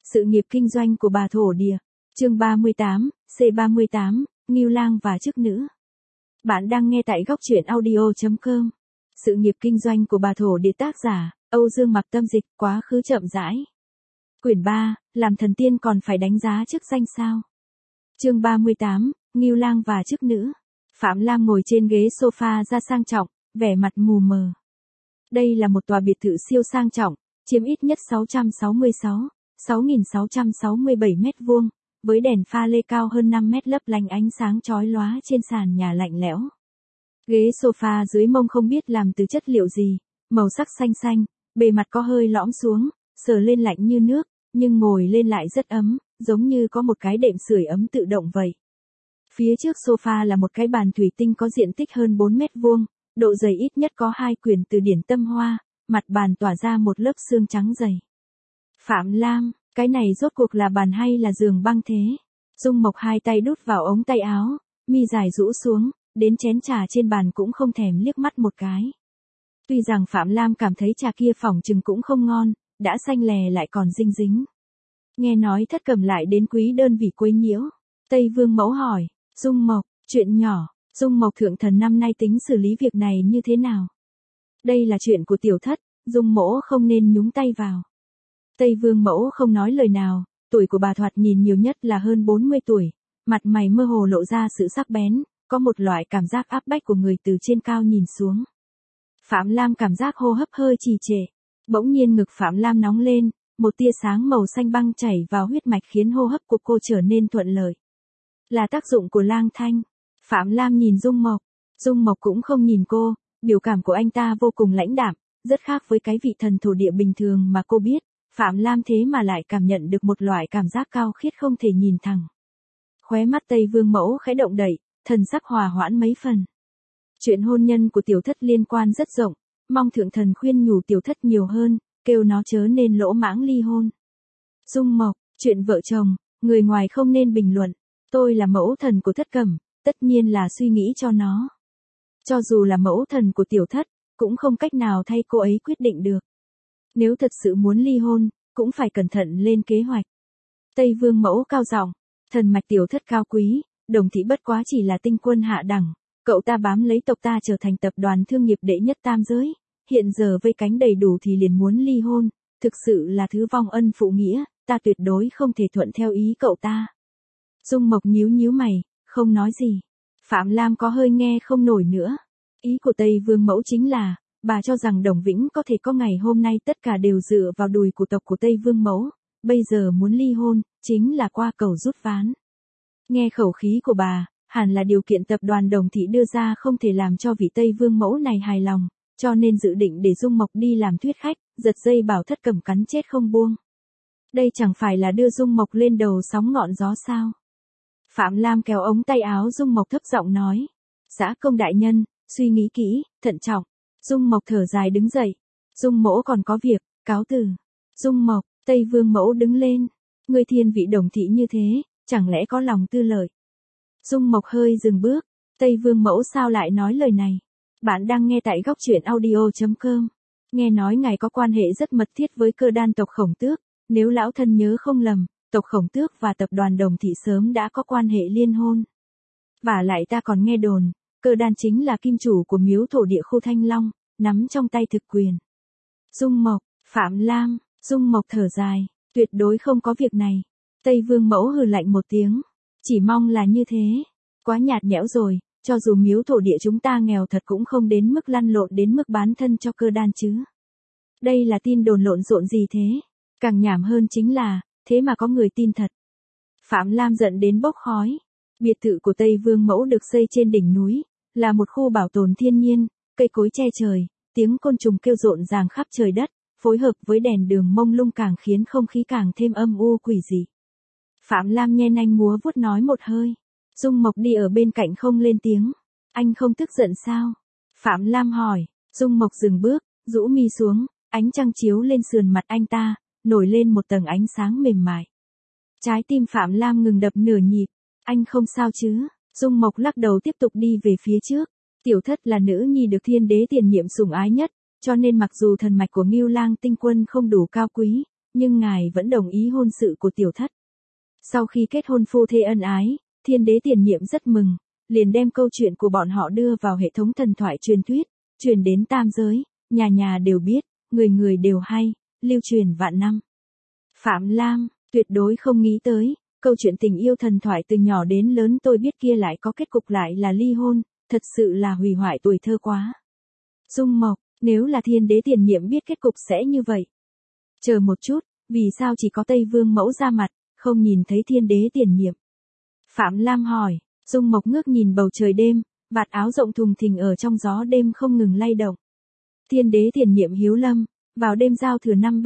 Sự nghiệp kinh doanh của bà thổ địa. Chương 38, C38, Ngưu Lang và chức nữ. Bạn đang nghe tại góc truyện audio.com. Sự nghiệp kinh doanh của bà thổ địa, tác giả Âu Dương Mặc, tâm dịch quá khứ chậm rãi. Quyển 3, làm thần tiên còn phải đánh giá chức danh sao? Chương 38, Ngưu Lang và chức nữ. Phạm Lam ngồi trên ghế sofa ra sang trọng, vẻ mặt mù mờ. Đây là một tòa biệt thự siêu sang trọng, chiếm ít nhất 667 mét vuông, với đèn pha lê cao hơn 5 mét lấp lánh ánh sáng chói lóa trên sàn nhà lạnh lẽo. Ghế sofa dưới mông không biết làm từ chất liệu gì, màu sắc xanh xanh, bề mặt có hơi lõm xuống, sờ lên lạnh như nước, nhưng ngồi lên lại rất ấm, giống như có một cái đệm sưởi ấm tự động vậy. Phía trước sofa là một cái bàn thủy tinh có diện tích hơn 4 mét vuông, độ dày ít nhất có 2 quyển từ điển Tâm Hoa, mặt bàn tỏa ra một lớp sương trắng dày. Phạm Lam, cái này rốt cuộc là bàn hay là giường băng thế? Dung Mộc hai tay đút vào ống tay áo, mi dài rũ xuống, đến chén trà trên bàn cũng không thèm liếc mắt một cái. Tuy rằng Phạm Lam cảm thấy trà kia phỏng chừng cũng không ngon, đã xanh lè lại còn dinh dính. Nghe nói Thất Cẩm lại đến quý đơn vị quấy nhiễu. Tây Vương Mẫu hỏi, Dung Mộc, chuyện nhỏ, Dung Mộc thượng thần năm nay tính xử lý việc này như thế nào? Đây là chuyện của tiểu thất, Dung Mỗ không nên nhúng tay vào. Tây Vương Mẫu không nói lời nào, tuổi của bà thoạt nhìn nhiều nhất là hơn 40 tuổi, mặt mày mơ hồ lộ ra sự sắc bén, có một loại cảm giác áp bách của người từ trên cao nhìn xuống. Phạm Lam cảm giác hô hấp hơi trì trệ, bỗng nhiên ngực Phạm Lam nóng lên, một tia sáng màu xanh băng chảy vào huyết mạch khiến hô hấp của cô trở nên thuận lợi. Là tác dụng của lang thanh. Phạm Lam nhìn Dung Mộc cũng không nhìn cô, biểu cảm của anh ta vô cùng lãnh đạm, rất khác với cái vị thần thổ địa bình thường mà cô biết. Phạm Lam thế mà lại cảm nhận được một loại cảm giác cao khiết không thể nhìn thẳng. Khóe mắt Tây Vương Mẫu khẽ động đậy, thần sắc hòa hoãn mấy phần. Chuyện hôn nhân của tiểu thất liên quan rất rộng, mong thượng thần khuyên nhủ tiểu thất nhiều hơn, kêu nó chớ nên lỗ mãng ly hôn. Dung Mộc, chuyện vợ chồng, người ngoài không nên bình luận. Tôi là mẫu thần của Thất Cẩm, tất nhiên là suy nghĩ cho nó. Cho dù là mẫu thần của tiểu thất, cũng không cách nào thay cô ấy quyết định được. Nếu thật sự muốn ly hôn, cũng phải cẩn thận lên kế hoạch. Tây Vương Mẫu cao giọng, thần mạch tiểu thất cao quý, Đồng thị bất quá chỉ là tinh quân hạ đẳng, cậu ta bám lấy tộc ta trở thành tập đoàn thương nghiệp đệ nhất tam giới, hiện giờ vây cánh đầy đủ thì liền muốn ly hôn, thực sự là thứ vong ân phụ nghĩa, ta tuyệt đối không thể thuận theo ý cậu ta. Dung Mộc nhíu nhíu mày, không nói gì. Phạm Lam có hơi nghe không nổi nữa. Ý của Tây Vương Mẫu chính là, bà cho rằng Đồng Vĩnh có thể có ngày hôm nay tất cả đều dựa vào đùi của tộc của Tây Vương Mẫu, bây giờ muốn ly hôn, chính là qua cầu rút ván. Nghe khẩu khí của bà, hẳn là điều kiện tập đoàn Đồng thị đưa ra không thể làm cho vị Tây Vương Mẫu này hài lòng, cho nên dự định để Dung Mộc đi làm thuyết khách, giật dây bảo Thất Cẩm cắn chết không buông. Đây chẳng phải là đưa Dung Mộc lên đầu sóng ngọn gió sao? Phạm Lam kéo ống tay áo Dung Mộc thấp giọng nói. Dã công đại nhân, suy nghĩ kỹ, thận trọng. Dung Mộc thở dài đứng dậy. Dung Mỗ còn có việc, cáo từ. Dung Mộc, Tây Vương Mẫu đứng lên. Người thiên vị Đồng thị như thế, chẳng lẽ có lòng tư lợi? Dung Mộc hơi dừng bước. Tây Vương Mẫu sao lại nói lời này? Bạn đang nghe tại góc truyện audio.com. Nghe nói ngài có quan hệ rất mật thiết với Cơ Đan tộc Khổng Tước, nếu lão thân nhớ không lầm, tộc Khổng Tước và tập đoàn Đồng thị sớm đã có quan hệ liên hôn. Vả lại ta còn nghe đồn, Cơ Đan chính là kim chủ của miếu thổ địa khu Thanh Long, nắm trong tay thực quyền. Dung Mộc, Phạm Lam, Dung Mộc thở dài, tuyệt đối không có việc này. Tây Vương Mẫu hừ lạnh một tiếng, chỉ mong là như thế. Quá nhạt nhẽo rồi, cho dù miếu thổ địa chúng ta nghèo thật cũng không đến mức lăn lộn đến mức bán thân cho Cơ Đan chứ. Đây là tin đồn lộn xộn gì thế? Càng nhảm hơn chính là, thế mà có người tin thật. Phạm Lam giận đến bốc khói. Biệt thự của Tây Vương Mẫu được xây trên đỉnh núi, là một khu bảo tồn thiên nhiên, cây cối che trời, tiếng côn trùng kêu rộn ràng khắp trời đất, phối hợp với đèn đường mông lung càng khiến không khí càng thêm âm u quỷ dị. Phạm Lam nhe nanh múa vuốt nói một hơi. Dung Mộc đi ở bên cạnh không lên tiếng. Anh không tức giận sao? Phạm Lam hỏi. Dung Mộc dừng bước, rũ mi xuống, ánh trăng chiếu lên sườn mặt anh ta, nổi lên một tầng ánh sáng mềm mại. Trái tim Phạm Lam ngừng đập nửa nhịp. Anh không sao chứ? Dung Mộc lắc đầu tiếp tục đi về phía trước. Tiểu thất là nữ nhi được thiên đế tiền nhiệm sủng ái nhất, cho nên mặc dù thần mạch của Ngưu Lang tinh quân không đủ cao quý, nhưng ngài vẫn đồng ý hôn sự của tiểu thất. Sau khi kết hôn phu thê ân ái, Thiên đế tiền nhiệm rất mừng, liền đem câu chuyện của bọn họ đưa vào hệ thống thần thoại truyền thuyết, truyền đến tam giới, nhà nhà đều biết, người người đều hay, lưu truyền vạn năm. Phạm Lam, tuyệt đối không nghĩ tới, câu chuyện tình yêu thần thoại từ nhỏ đến lớn tôi biết kia lại có kết cục lại là ly hôn, thật sự là hủy hoại tuổi thơ quá. Dung Mộc, nếu là Thiên đế tiền nhiệm biết kết cục sẽ như vậy. Chờ một chút, vì sao chỉ có Tây Vương mẫu ra mặt, không nhìn thấy Thiên đế tiền nhiệm? Phạm Lam hỏi. Dung Mộc ngước nhìn bầu trời đêm, vạt áo rộng thùng thình ở trong gió đêm không ngừng lay động. Thiên đế tiền nhiệm Hiếu Lâm, vào đêm giao thừa năm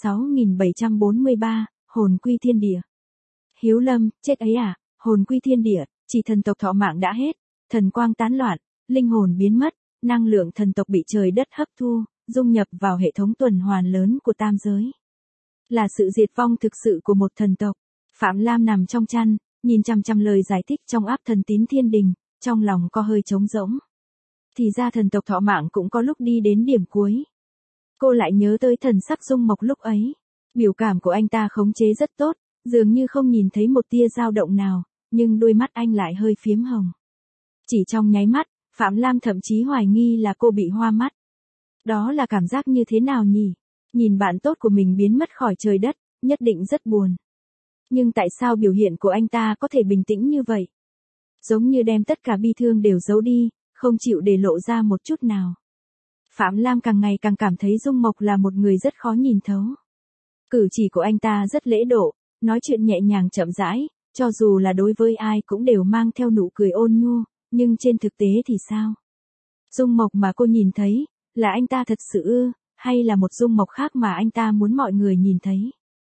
36.743, hồn quy thiên địa. Hiếu Lâm, chết ấy à, hồn quy thiên địa, chỉ thần tộc thọ mạng đã hết, thần quang tán loạn, linh hồn biến mất, năng lượng thần tộc bị trời đất hấp thu, dung nhập vào hệ thống tuần hoàn lớn của tam giới. Là sự diệt vong thực sự của một thần tộc. Phạm Lam nằm trong chăn, nhìn chằm chằm lời giải thích trong áp thần tín thiên đình, trong lòng có hơi trống rỗng. Thì ra thần tộc thọ mạng cũng có lúc đi đến điểm cuối. Cô lại nhớ tới thần sắc Dung Mộc lúc ấy. Biểu cảm của anh ta khống chế rất tốt, dường như không nhìn thấy một tia dao động nào, nhưng đôi mắt anh lại hơi phiếm hồng. Chỉ trong nháy mắt, Phạm Lam thậm chí hoài nghi là cô bị hoa mắt. Đó là cảm giác như thế nào nhỉ? Nhìn bạn tốt của mình biến mất khỏi trời đất, nhất định rất buồn. Nhưng tại sao biểu hiện của anh ta có thể bình tĩnh như vậy? Giống như đem tất cả bi thương đều giấu đi, không chịu để lộ ra một chút nào. Phạm Lam càng ngày càng cảm thấy Dung Mộc là một người rất khó nhìn thấu. Cử chỉ của anh ta rất lễ độ, nói chuyện nhẹ nhàng chậm rãi, cho dù là đối với ai cũng đều mang theo nụ cười ôn nhu, nhưng trên thực tế thì sao? Dung Mộc mà cô nhìn thấy, là anh ta thật sự ư, hay là một Dung Mộc khác mà anh ta muốn mọi người nhìn thấy?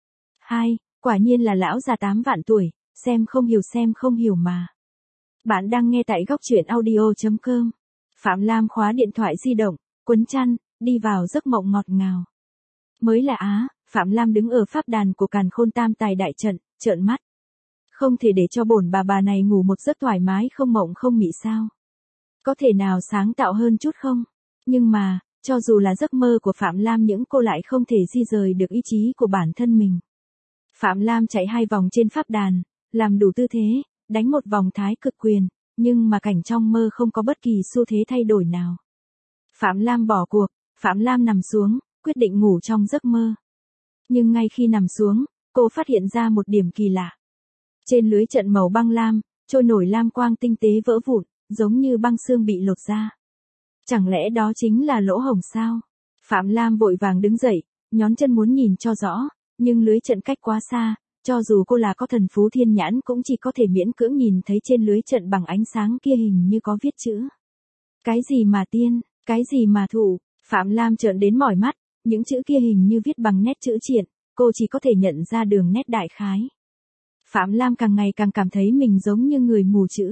Quả nhiên là lão già 8 vạn tuổi, xem không hiểu mà. Bạn đang nghe tại góc truyện audio.com. Phạm Lam khóa điện thoại di động, quấn chăn, đi vào giấc mộng ngọt ngào. Mới là Phạm Lam đứng ở pháp đàn của Càn Khôn Tam Tài đại trận, trợn mắt. Không thể để cho bổn bà này ngủ một giấc thoải mái không mộng không mị sao? Có thể nào sáng tạo hơn chút không? Nhưng mà, cho dù là giấc mơ của Phạm Lam những cô lại không thể di rời được ý chí của bản thân mình. Phạm Lam chạy 2 vòng trên pháp đàn, làm đủ tư thế, đánh một vòng thái cực quyền, nhưng mà cảnh trong mơ không có bất kỳ xu thế thay đổi nào. Phạm Lam bỏ cuộc, Phạm Lam nằm xuống, quyết định ngủ trong giấc mơ. Nhưng ngay khi nằm xuống, cô phát hiện ra một điểm kỳ lạ. Trên lưới trận màu băng lam, trôi nổi lam quang tinh tế vỡ vụn, giống như băng xương bị lột ra. Chẳng lẽ đó chính là lỗ hổng sao? Phạm Lam vội vàng đứng dậy, nhón chân muốn nhìn cho rõ, nhưng lưới trận cách quá xa, cho dù cô là có thần phú thiên nhãn cũng chỉ có thể miễn cưỡng nhìn thấy trên lưới trận bằng ánh sáng kia hình như có viết chữ. Cái gì mà tiên, cái gì mà thụ? Phạm Lam trợn đến mỏi mắt, những chữ kia hình như viết bằng nét chữ triện, cô chỉ có thể nhận ra đường nét đại khái. Phạm Lam càng ngày càng cảm thấy mình giống như người mù chữ.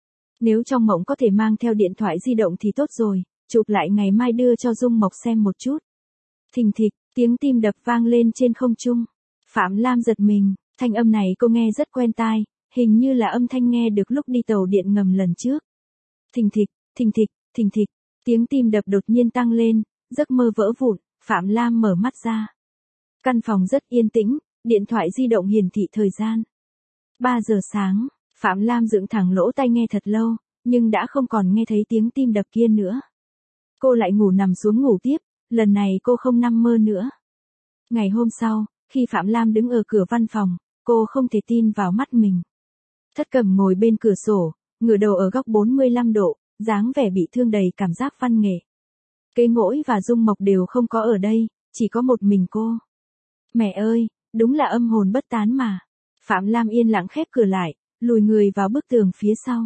Nếu trong mộng có thể mang theo điện thoại di động thì tốt rồi, chụp lại ngày mai đưa cho Dung Mộc xem một chút. Thình thịch, tiếng tim đập vang lên trên không trung. Phạm Lam giật mình, thanh âm này cô nghe rất quen tai, hình như là âm thanh nghe được lúc đi tàu điện ngầm lần trước. Thình thịch, thình thịch, thình thịch, tiếng tim đập đột nhiên tăng lên, giấc mơ vỡ vụn, Phạm Lam mở mắt ra. Căn phòng rất yên tĩnh, điện thoại di động hiển thị thời gian. 3 giờ sáng, Phạm Lam dựng thẳng lỗ tai nghe thật lâu, nhưng đã không còn nghe thấy tiếng tim đập kia nữa. Cô lại nằm xuống ngủ tiếp, lần này cô không nằm mơ nữa. Ngày hôm sau, khi Phạm Lam đứng ở cửa văn phòng, cô không thể tin vào mắt mình. Thất Cầm ngồi bên cửa sổ, ngửa đầu ở góc 45 độ, dáng vẻ bị thương đầy cảm giác văn nghệ. Kế Ngỗi và Dung Mộc đều không có ở đây, chỉ có một mình cô. Mẹ ơi, đúng là âm hồn bất tán mà. Phạm Lam yên lặng khép cửa lại, lùi người vào bức tường phía sau.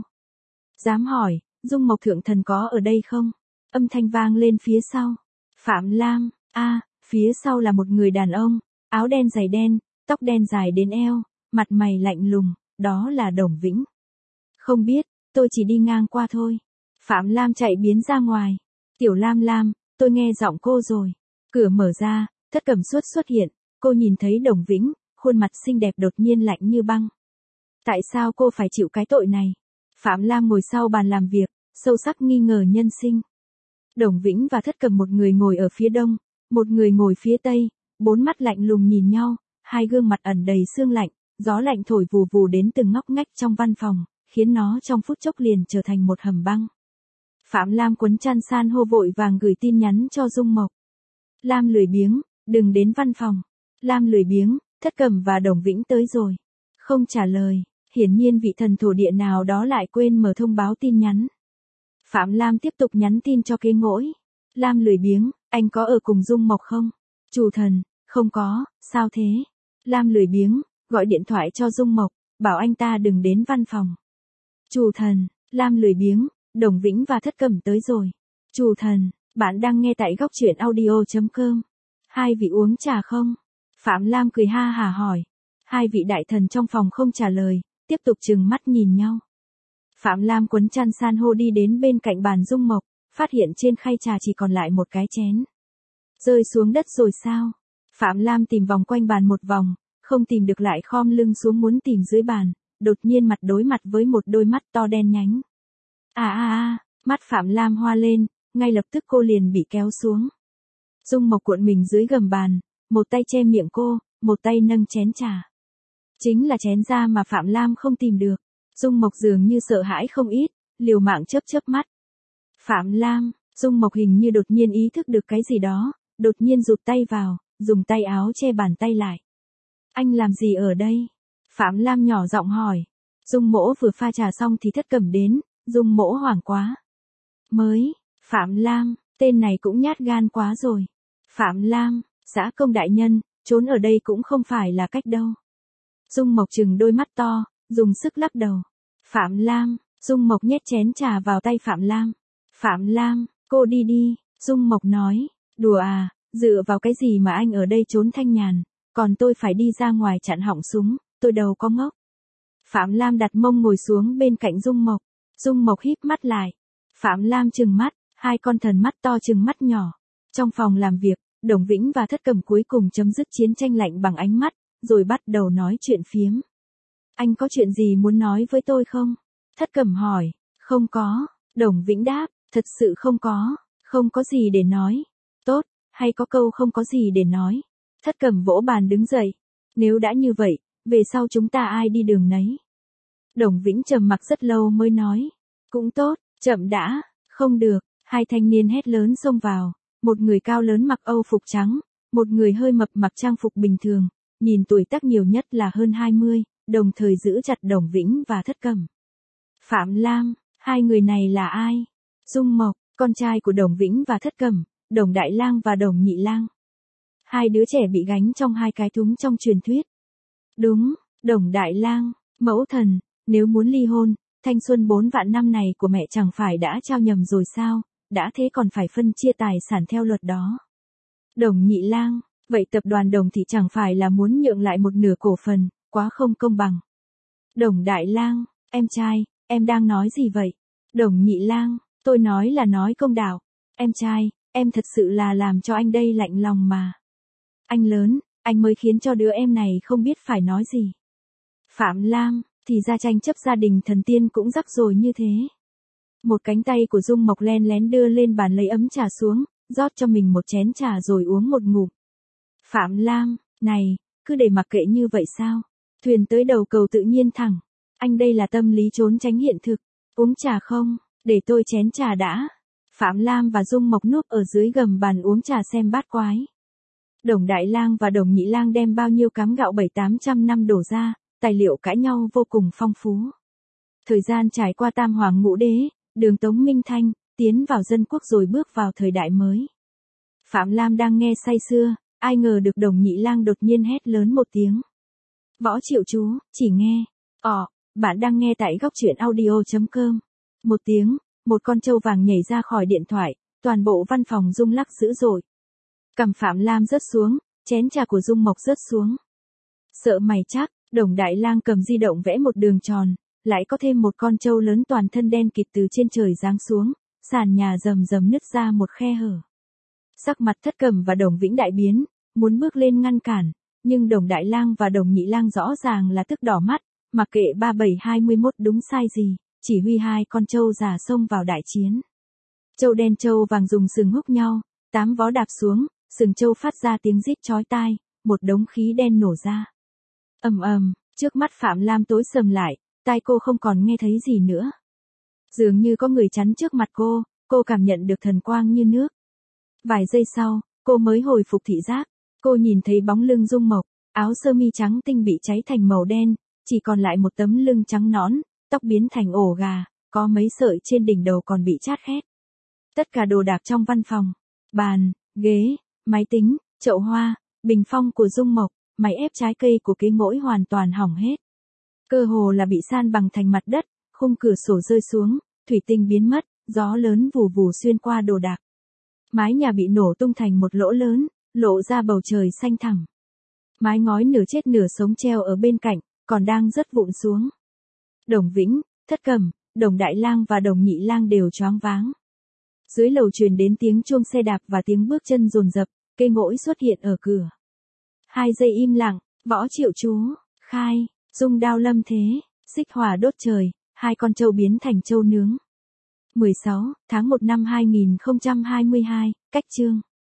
Dám hỏi, Dung Mộc thượng thần có ở đây không? Âm thanh vang lên phía sau. Phạm Lam, phía sau là một người đàn ông, áo đen giày đen, tóc đen dài đến eo, mặt mày lạnh lùng, đó là Đồng Vĩnh. Không biết, tôi chỉ đi ngang qua thôi. Phạm Lam chạy biến ra ngoài. Tiểu Lam Lam, tôi nghe giọng cô rồi. Cửa mở ra, Thất Cầm xuất hiện, cô nhìn thấy Đồng Vĩnh, khuôn mặt xinh đẹp đột nhiên lạnh như băng. Tại sao cô phải chịu cái tội này? Phạm Lam ngồi sau bàn làm việc, sâu sắc nghi ngờ nhân sinh. Đồng Vĩnh và Thất Cầm một người ngồi ở phía đông, một người ngồi phía tây, bốn mắt lạnh lùng nhìn nhau, hai gương mặt ẩn đầy sương lạnh, gió lạnh thổi vù vù đến từng ngóc ngách trong văn phòng, khiến nó trong phút chốc liền trở thành một hầm băng. Phạm Lam quấn chăn san hô vội vàng gửi tin nhắn cho Dung Mộc. Lam lười biếng, đừng đến văn phòng. Lam lười biếng, Thất Cẩm và Đồng Vĩnh tới rồi. Không trả lời, hiển nhiên vị thần thổ địa nào đó lại quên mở thông báo tin nhắn. Phạm Lam tiếp tục nhắn tin cho Kế Ngỗi. Lam lười biếng, anh có ở cùng Dung Mộc không? Chủ thần, không có, sao thế? Lam lười biếng, gọi điện thoại cho Dung Mộc, bảo anh ta đừng đến văn phòng. Chủ thần, Lam lười biếng, Đồng Vĩnh và Thất Cẩm tới rồi. Chủ thần, bạn đang nghe tại góc truyện audio.com. Hai vị uống trà không? Phạm Lam cười ha hả hỏi. Hai vị đại thần trong phòng không trả lời, tiếp tục trừng mắt nhìn nhau. Phạm Lam quấn chăn san hô đi đến bên cạnh bàn Dung Mộc, phát hiện trên khay trà chỉ còn lại một cái chén. Rơi xuống đất rồi sao? Phạm Lam tìm vòng quanh bàn một vòng, không tìm được lại khom lưng xuống muốn tìm dưới bàn, đột nhiên mặt đối mặt với một đôi mắt to đen nhánh. Mắt Phạm Lam hoa lên, ngay lập tức cô liền bị kéo xuống. Dung Mộc cuộn mình dưới gầm bàn, một tay che miệng cô, một tay nâng chén trà. Chính là chén da mà Phạm Lam không tìm được. Dung Mộc dường như sợ hãi không ít, liều mạng chớp chớp mắt. Phạm Lam, Dung Mộc hình như đột nhiên ý thức được cái gì đó, đột nhiên rụt tay vào, dùng tay áo che bàn tay lại. Anh làm gì ở đây? Phạm Lam nhỏ giọng hỏi. Dung Mỗ vừa pha trà xong thì Thất Cẩm đến, Dung Mỗ hoảng quá. Phạm Lam, tên này cũng nhát gan quá rồi. Phạm Lam, Dã Công đại nhân, trốn ở đây cũng không phải là cách đâu. Dung Mộc trừng đôi mắt to, dùng sức lắc đầu. Phạm Lam, Dung Mộc nhét chén trà vào tay Phạm Lam. Phạm Lam, cô đi đi, Dung Mộc nói. Đùa à, dựa vào cái gì mà anh ở đây trốn thanh nhàn, còn tôi phải đi ra ngoài chặn họng súng, tôi đầu có ngốc. Phạm Lam đặt mông ngồi xuống bên cạnh Dung Mộc. Dung Mộc híp mắt lại. Phạm Lam trừng mắt, hai con thần mắt to trừng mắt nhỏ. Trong phòng làm việc, Đồng Vĩnh và Thất Cẩm cuối cùng chấm dứt chiến tranh lạnh bằng ánh mắt, rồi bắt đầu nói chuyện phiếm. Anh có chuyện gì muốn nói với tôi không? Thất Cẩm hỏi. Không có. Đồng Vĩnh đáp, thật sự không có gì để nói. Tốt, hay có câu không có gì để nói. Thất Cẩm vỗ bàn đứng dậy. Nếu đã như vậy, về sau chúng ta ai đi đường nấy. Đồng Vĩnh trầm mặc rất lâu mới nói. Cũng tốt, chậm đã, không được. Hai thanh niên hét lớn xông vào. Một người cao lớn mặc Âu phục trắng, một người hơi mập mặc trang phục bình thường, nhìn tuổi tác nhiều nhất là hơn 20, đồng thời giữ chặt Đồng Vĩnh và Thất Cẩm. Phạm Lam, hai người này là ai? Dung Mộc, con trai của Đồng Vĩnh và Thất Cẩm, Đồng Đại Lang và Đồng Nhị Lang. Hai đứa trẻ bị gánh trong hai cái thúng trong truyền thuyết. Đúng, Đồng Đại Lang, mẫu thần, nếu muốn ly hôn, thanh xuân 4 vạn năm này của mẹ chẳng phải đã trao nhầm rồi sao, đã thế còn phải phân chia tài sản theo luật đó. Đồng Nhị Lang, vậy tập đoàn Đồng thì chẳng phải là muốn nhượng lại một nửa cổ phần, quá không công bằng. Đồng Đại Lang, em trai, em đang nói gì vậy? Đồng Nhị Lang, tôi nói là nói công đạo. Em trai, em thật sự là làm cho anh đây lạnh lòng mà. Anh lớn, anh mới khiến cho đứa em này không biết phải nói gì. Phạm Lam, thì ra tranh chấp gia đình thần tiên cũng rắc rối như thế. Một cánh tay của Dung Mộc len lén đưa lên bàn lấy ấm trà xuống, rót cho mình một chén trà rồi uống một ngụm. Phạm Lam, này, cứ để mặc kệ như vậy sao? Thuyền tới đầu cầu tự nhiên thẳng. Anh đây là tâm lý trốn tránh hiện thực. Uống trà không? Để tôi chén trà đã. Phạm Lam và Dung Mộc núp ở dưới gầm bàn uống trà xem bát quái. Đồng Đại Lang và Đồng Nhị Lang đem bao nhiêu cám gạo 700-800 năm đổ ra, tài liệu cãi nhau vô cùng phong phú. Thời gian trải qua Tam Hoàng Ngũ Đế, Đường Tống Minh Thanh, tiến vào dân quốc rồi bước vào thời đại mới. Phạm Lam đang nghe say sưa, ai ngờ được Đồng Nhị Lang đột nhiên hét lớn một tiếng. Võ Triệu Chú, chỉ nghe. Bạn đang nghe tại góc truyện audio.com. Một tiếng, một con trâu vàng nhảy ra khỏi điện thoại, toàn bộ văn phòng rung lắc dữ dội. Cằm Phạm Lam rớt xuống, chén trà của Dung Mộc rớt xuống. Sợ mày chắc, Đồng Đại Lang cầm di động vẽ một đường tròn, lại có thêm một con trâu lớn toàn thân đen kịt từ trên trời giáng xuống, sàn nhà rầm rầm nứt ra một khe hở. Sắc mặt Thất Cẩm và Đồng Vĩnh đại biến, muốn bước lên ngăn cản, nhưng Đồng Đại Lang và Đồng Nhị Lang rõ ràng là tức đỏ mắt, mặc kệ 3721 đúng sai gì, chỉ huy hai con trâu già xông vào đại chiến. Trâu đen trâu vàng dùng sừng húc nhau, 8 vó đạp xuống, sừng trâu phát ra tiếng rít chói tai, một đống khí đen nổ ra. Ầm ầm, trước mắt Phạm Lam tối sầm lại, tai cô không còn nghe thấy gì nữa. Dường như có người chắn trước mặt cô cảm nhận được thần quang như nước. Vài giây sau, cô mới hồi phục thị giác, cô nhìn thấy bóng lưng Dung Mộc, áo sơ mi trắng tinh bị cháy thành màu đen, chỉ còn lại một tấm lưng trắng nõn, tóc biến thành ổ gà, có mấy sợi trên đỉnh đầu còn bị chát khét. Tất cả đồ đạc trong văn phòng, bàn, ghế, máy tính, chậu hoa, bình phong của Dung Mộc, máy ép trái cây của Kế Ngỗi hoàn toàn hỏng hết. Cơ hồ là bị san bằng thành mặt đất, khung cửa sổ rơi xuống, thủy tinh biến mất, gió lớn vù vù xuyên qua đồ đạc. Mái nhà bị nổ tung thành một lỗ lớn, lộ ra bầu trời xanh thẳm. Mái ngói nửa chết nửa sống treo ở bên cạnh, còn đang rớt vụn xuống. Đồng Vĩnh, Thất Cẩm, Đồng Đại Lang và Đồng Nhị Lang đều choáng váng. Dưới lầu truyền đến tiếng chuông xe đạp và tiếng bước chân dồn dập, Kế Ngỗi xuất hiện ở cửa. 2 giây im lặng, Võ Triệu Chú, khai, dung đao lâm thế, xích hỏa đốt trời, 2 con trâu biến thành trâu nướng. 16 tháng 1 năm 2022, cách chương.